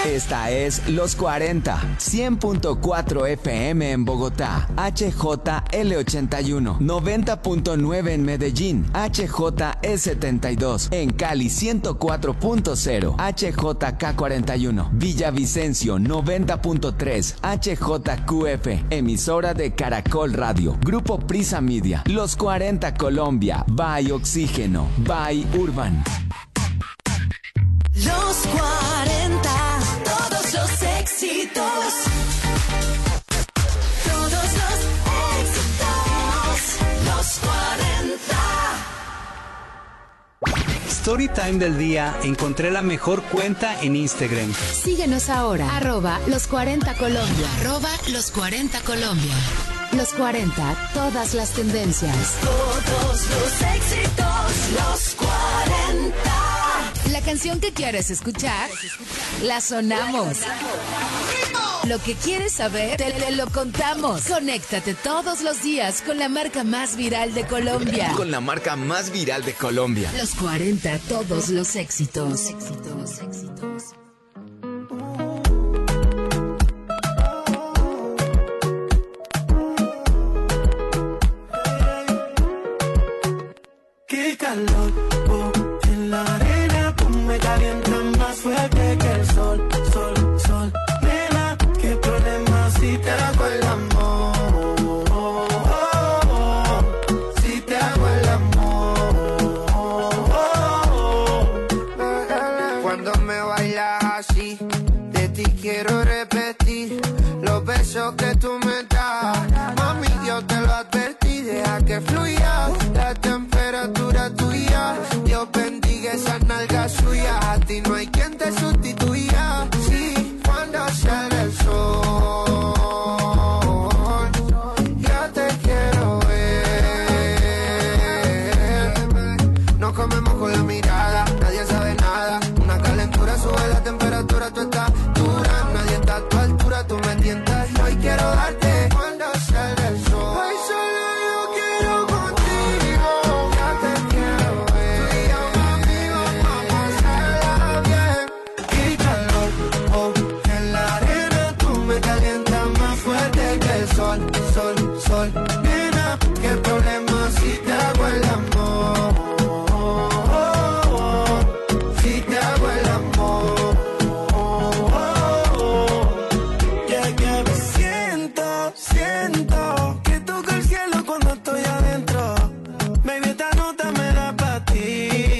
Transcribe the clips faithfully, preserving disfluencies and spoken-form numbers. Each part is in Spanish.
Esta es Los cuarenta, cien punto cuatro F M en Bogotá, H J L ochenta y uno, noventa punto nueve en Medellín, H J E setenta y dos, en Cali ciento cuatro punto cero, H J K cuarenta y uno, Villavicencio noventa punto tres, H J Q F, emisora de Caracol Radio, Grupo Prisa Media, Los cuarenta Colombia, by Oxígeno, by Urban. Los cuarenta, todos los éxitos. Todos los éxitos. Los cuarenta. Storytime del día. Encontré la mejor cuenta en Instagram. Síguenos ahora. Arroba Los cuarenta Colombia. Arroba Los cuarenta Colombia. Los cuarenta, todas las tendencias. Todos los éxitos. Los cuarenta. La canción que quieres escuchar, la sonamos. Lo que quieres saber, te, te lo contamos. Conéctate todos los días con la marca más viral de Colombia. Con la marca más viral de Colombia. Los cuarenta, todos los éxitos. Éxitos, éxitos. Qué calor, oh, en la arena, tú me calientas más fuerte que el sol, sol, sol. Nena, qué problema si te hago el amor, oh, oh, oh, si te hago el amor, oh, oh, oh. Cuando me bailas así, de ti quiero repetir los besos que tú me das. Mami, yo te lo advertí, deja que fluya la temperatura tuya. Dios bendiga esas nalgas suyas. A ti no hay quien te sustituya. Sí, cuando sale el sol, ya te quiero ver. Nos comemos con la mirada, nadie sabe nada. Una calentura sube la temperatura, tú estás dura. Nadie está a tu altura, tú me tientas y hoy quiero darte. Cuando sale el sol, hoy solo yo quiero contigo. Ya te quiero ver. Tú y yo, amigos, vamos a hacerla bien. Qué calor, oh, en la arena, tú me calientas más fuerte que el sol, sol, sol. Nena, qué problema si te hago el amor, oh, oh, oh, si te hago el amor, oh, oh, oh. Yeah, yeah, me siento, siento que toca el cielo cuando estoy adentro. Baby, esta nota me da pa' ti,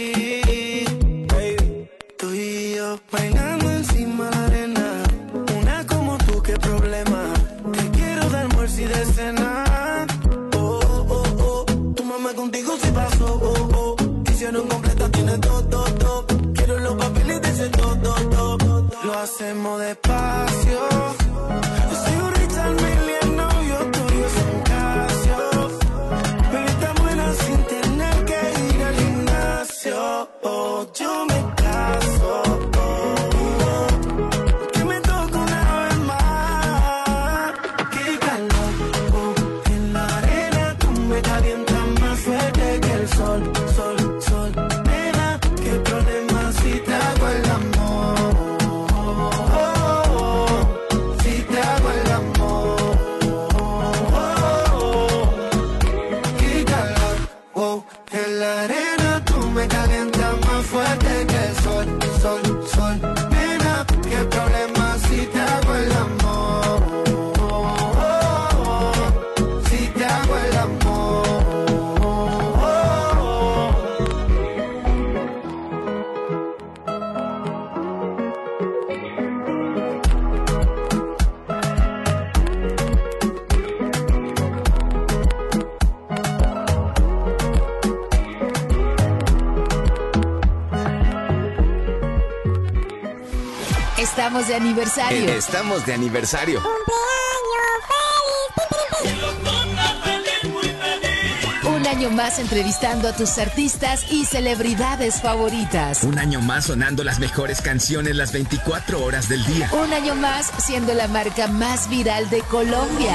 baby. Tú y yo bailando encima de la arena. Una como tú, qué problema. Te quiero dar almuerzo y de cena. Oh, oh, oh, tu mamá contigo se pasó. Oh, oh, hicieron completa, tiene todo, todo, todo. Quiero los papeles de ese todo, todo, todo. Lo hacemos despacio. Yo soy un Richard Mille, novio tuyo es un Casio. Baby, está buena sin tener que ir al gimnasio. Oh, yo me caso. Oh, oh, que me toque una vez más. Qué calor, oh, en la arena, tú me calientas más fuerte que el sol, sol, sol. Nena, qué problema si te hago el amor, oh, oh, oh, si te hago el amor, oh, oh, oh. Qué calor, oh, en la arena, tú me calientas más fuerte que el sol, sol, sol. Nena, qué problema si te hago el amor, oh, oh, oh, si te hago el amor, oh, oh, oh. Estamos de aniversario. Eh, Estamos de aniversario. Un año más entrevistando a tus artistas y celebridades favoritas. Un año más sonando las mejores canciones las veinticuatro horas del día. Un año más siendo la marca más viral de Colombia.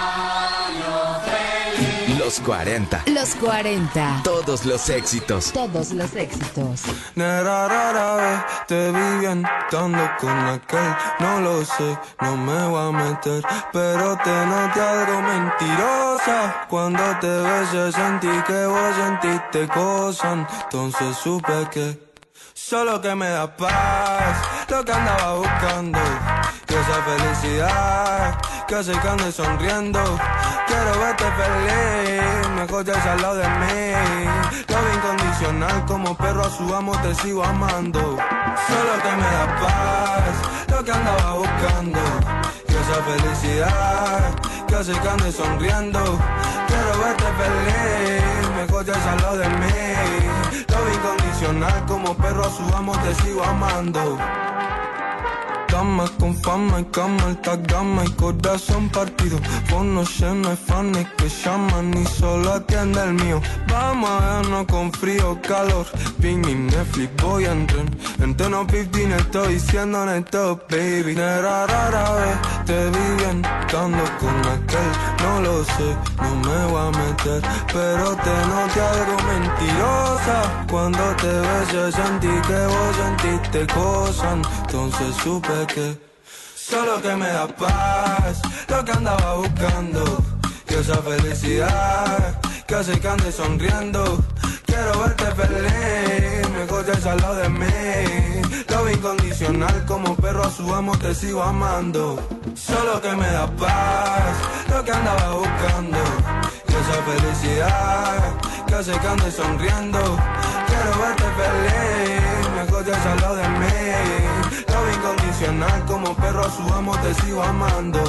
Los cuarenta. Los cuarenta. Todos los éxitos. Todos los éxitos. Na, ra, ra, ra, te vi bien estando con aquel. No lo sé, no me voy a meter, pero te noté algo mentirosa. Cuando te besé sentí que vos sentiste cosas. Entonces supe que solo que me da paz, lo que andaba buscando, que esa felicidad que hace que ande sonriendo. Quiero verte feliz, mejor ya al lado de mí. Love incondicional, como perro a su amo te sigo amando. Solo que me da paz, lo que andaba buscando, que esa felicidad que hace que ande sonriendo. Quiero verte feliz, mejor ya al lado de mí. Love incondicional, como perro a su amo te sigo amando. Damas con fama y cama, alta gama y corazón partido. Conoce, no hay fans que llaman y solo atiende el mío. Vamos a vernos con frío, calor. Ping mi Netflix, voy a entrar. En tono quince estoy diciendo neto, baby. Era rara vez, te vi bien estando con aquel. No lo sé, no me voy a meter, pero te noté algo mentirosa. Cuando te besé sentí que vos sentiste cosas. Entonces supe que solo que me da paz, lo que andaba buscando, que esa felicidad que hace que ande sonriendo. Quiero verte feliz, mejor ya al lado de mí. Love incondicional, como perro a su amo te sigo amando. Solo que me da paz, lo que andaba buscando, que esa felicidad que hace que ande sonriendo. Quiero verte feliz, mejor ya al lado de mí. Love incondicional, como perro a su amo te sigo amando.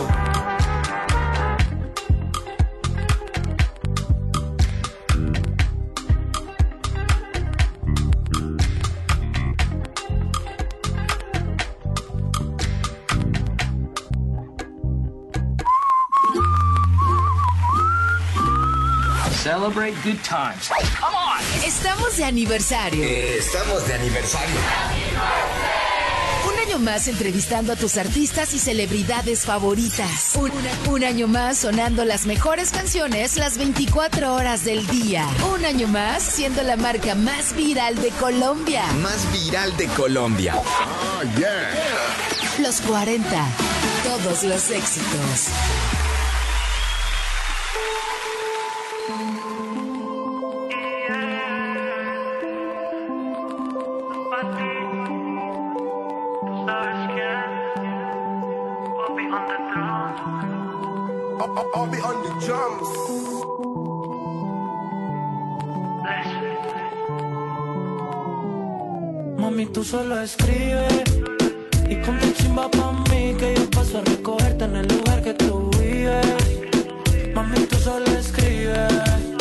Celebrate good times. Come on. Estamos de aniversario. Eh, estamos de aniversario. Un año más entrevistando a tus artistas y celebridades favoritas. Un, un año más sonando las mejores canciones las veinticuatro horas del día. Un año más siendo la marca más viral de Colombia. Más viral de Colombia. Oh, yeah. Los cuarenta. Todos los éxitos. I'll be on the drums. Mami, tú solo escribes y ponte chimba pa' mí, que yo paso a recogerte en el lugar que tú vives. Mami, tú solo escribes,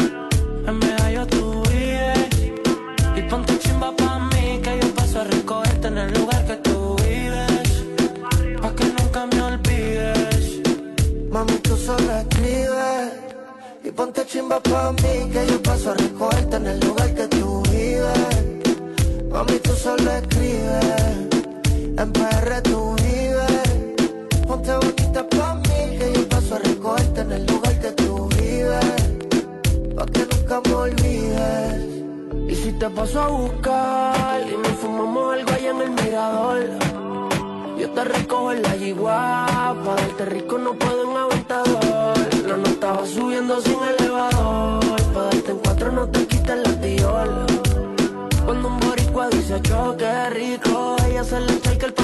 en medallo tú vives. Y ponte chimba pa' mí, que yo paso a recogerte en el lugar que tú vives, pa' que nunca me olvides. Mami, tú solo escribes y ponte chimba pa' mí, que yo paso a recogerte en el lugar que tú vives. Mami, tú solo escribes, en P R tú vives. Ponte bonita pa' mí, que yo paso a recogerte en el lugar que tú vives, pa' que nunca me olvides. Y si te paso a buscar y nos fumamos algo allá en el mirador, yo te recojo en la yigua, pa' darte rico no puedo en aventador. La nota va subiendo sin elevador, pa' darte en cuatro no te quites la tiola. Cuando un boricua dice yo qué rico, ella se le echa el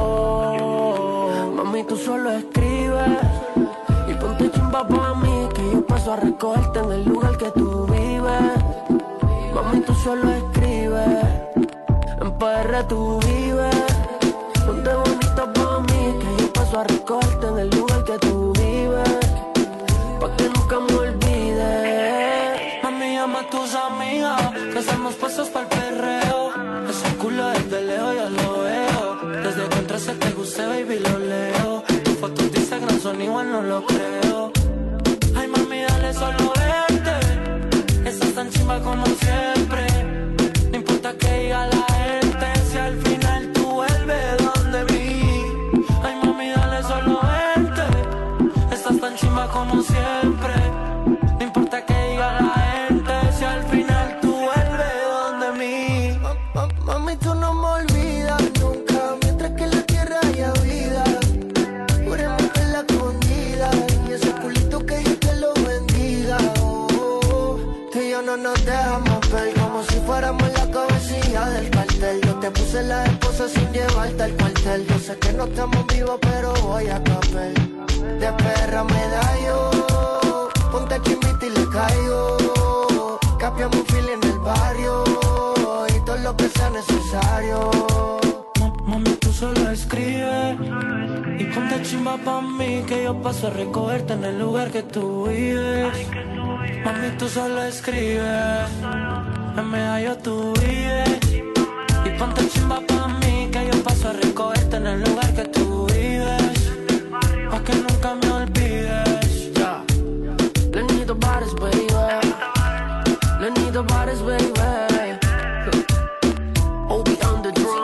pantalón. Mami, tú solo escribes y ponte chimba pa' mí, que yo paso a recogerte en el lugar que tú vives. Mami, tú solo escribes, en P R tú vives. Ponte bonita pa' mí, que yo paso a recogerte en el lugar que tú vives, pa' que nunca me olvides. Mami, llama a tus amigas, que hacemos pasos pa'l perreo. Ese culo desde lejos yo lo veo. Desde que entraste te gusté, baby, lo leo. Tus fotos de Instagram son igual, no lo creo. Ay, mami, dale, solo verte. Estás tan chimba como siempre. No importa que diga la gente, si al final tú vuelves donde mí. Ay, mami, dale, solo verte. Estás tan chimba como siempre. No importa que diga la gente, si al final tú vuelves donde mí. Mami, tú no me olvidas nunca. ser la esposa sin llevarte al cuartel. Yo sé que no estamos vivos, pero voy a caper. De perra me da yo. Ponte que invita y le caigo. Capiamos un fil en el barrio. Y todo lo que sea necesario. Mami, tú solo escribes y ponte chimba pa' mí, que yo paso a recogerte en el lugar que tú vives. Mami, tú solo escribes, en medallo tú vives. Y ponte chimba pa' mí, que yo paso a recogerte en el lugar que tú vives. Pa' que nunca me olvides. Yeah. Lenito Bares, baby. Lenito Bares, baby. Obi on the drum.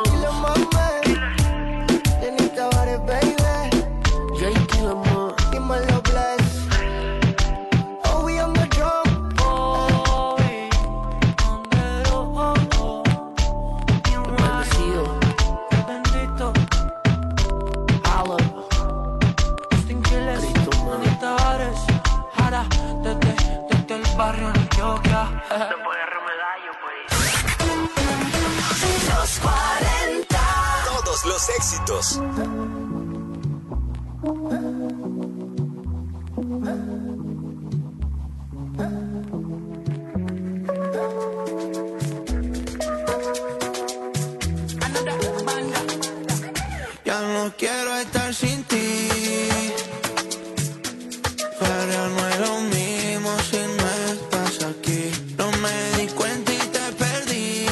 Los cuarenta. Todos los éxitos. Ya no quiero estar sin ti. Pero no es lo mismo si no estás aquí. No me di cuenta y te perdí.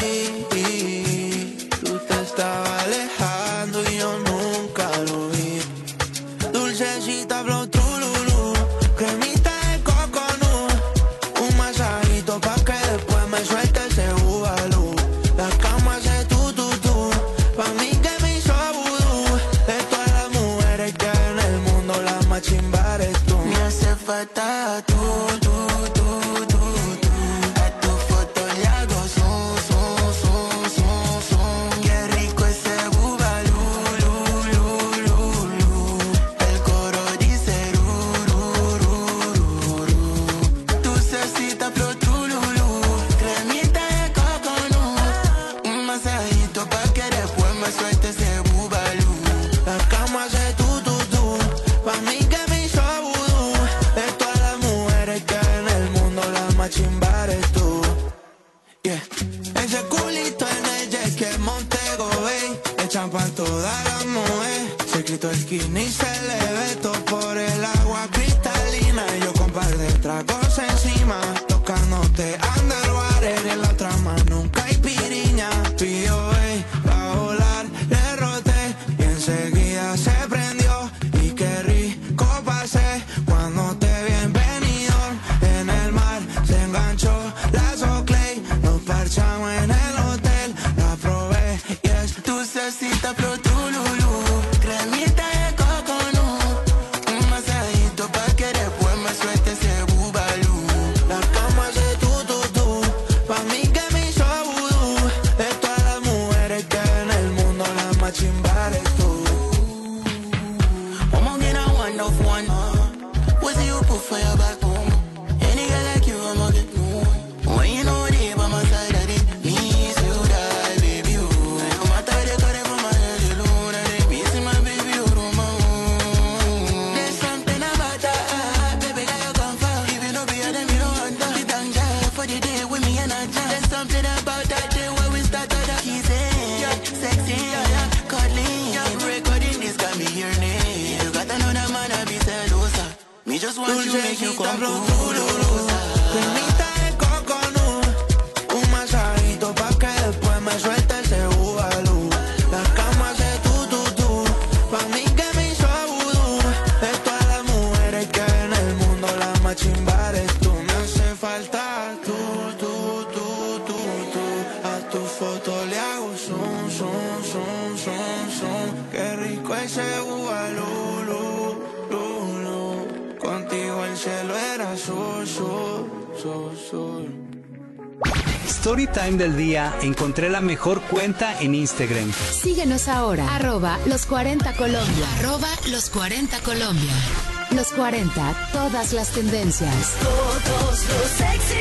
Tú te estabas alejando y yo nunca lo vi. Dulcecita flow trululú, cremita de coconut. Un masajito pa' que después me suelte ese bubalú. La cama hace tu tu tu, pa' mí que me hizo vudú. De todas las mujeres que hay en el mundo, la más chimba eres tú. Me hace falta tú, tú, tú, tú, tú. A tu foto le hago zoom, zoom, zoom, zoom, zoom. Qué rico ese bubalú, lu, lu, lu, lu. El coro dice ru, ru, ru, ru, ru. Dulcecita flow trululú, cremita de coconut. Un masajito pa' que después me suelte ese bubalú. La cama hace tu, tu, tu, pa' mí que me hizo vudú. De todas las mujeres que hay en el mundo, la más chimba eres tú. Yeah. Ese culito en el jet que Montego Bay, echan pa' todas las mujeres. Se quitó el skinny y se le ve todo por el agua cristalina. Y yo con par de tragos encima, tocándote underwater. En la otra mano nunca hay piriña. Pidió, ey, pa' volar, le roté y enseguida se prendió. Y qué rico pasé cuando te vi en Benidorm. En el mar se enganchó la Soclay. Nos parchamos en el hotel, la probé y es dulcecita flow trululú, cremita de coconut. Un masajito pa' que después me suelte ese bubalú. La cama hace tu, tu, tu, pa' mí que me hizo vudú. De todas las mujeres que hay en el mundo, la más chimba eres tú. I'ma get a one of one. What do you put for your back home? Any girl like you, I'ma get one. When you know they by my side, I did me so die, baby. Oh, no matter the color from my head alone, I did me see my baby oh, no more. There's something about that, baby, girl you come for. If you know be a them, you don't want that. The danger for the day with me and I jam. There's something about that day when we started that. Kissing, yeah, sexy, yeah, yeah, cuddling, yeah. Recording this got me your name. You got another man, I be celosa. Me just want you, make you come closer. Cremita de coconut, un masajito pa' que después me suelte ese bubalú. La cama hace tu, tu, tu, pa' mí que me hizo vudú. De todas las mujeres que hay en el mundo, la más chimba eres tú. Me hace falta tú, tú, tú, tú, tú. A tu foto le hago zoom, zoom, zoom, zoom, zoom. Qué rico ese bubalú, lu, lu, lu. Contigo el cielo era azul, azul, azul, azul. Storytime del día. Encontré la mejor cuenta en Instagram. Síguenos ahora, arroba los cuarenta Colombia. Arroba los cuarenta Colombia. Los cuarenta, todas las tendencias. Todos los éxitos.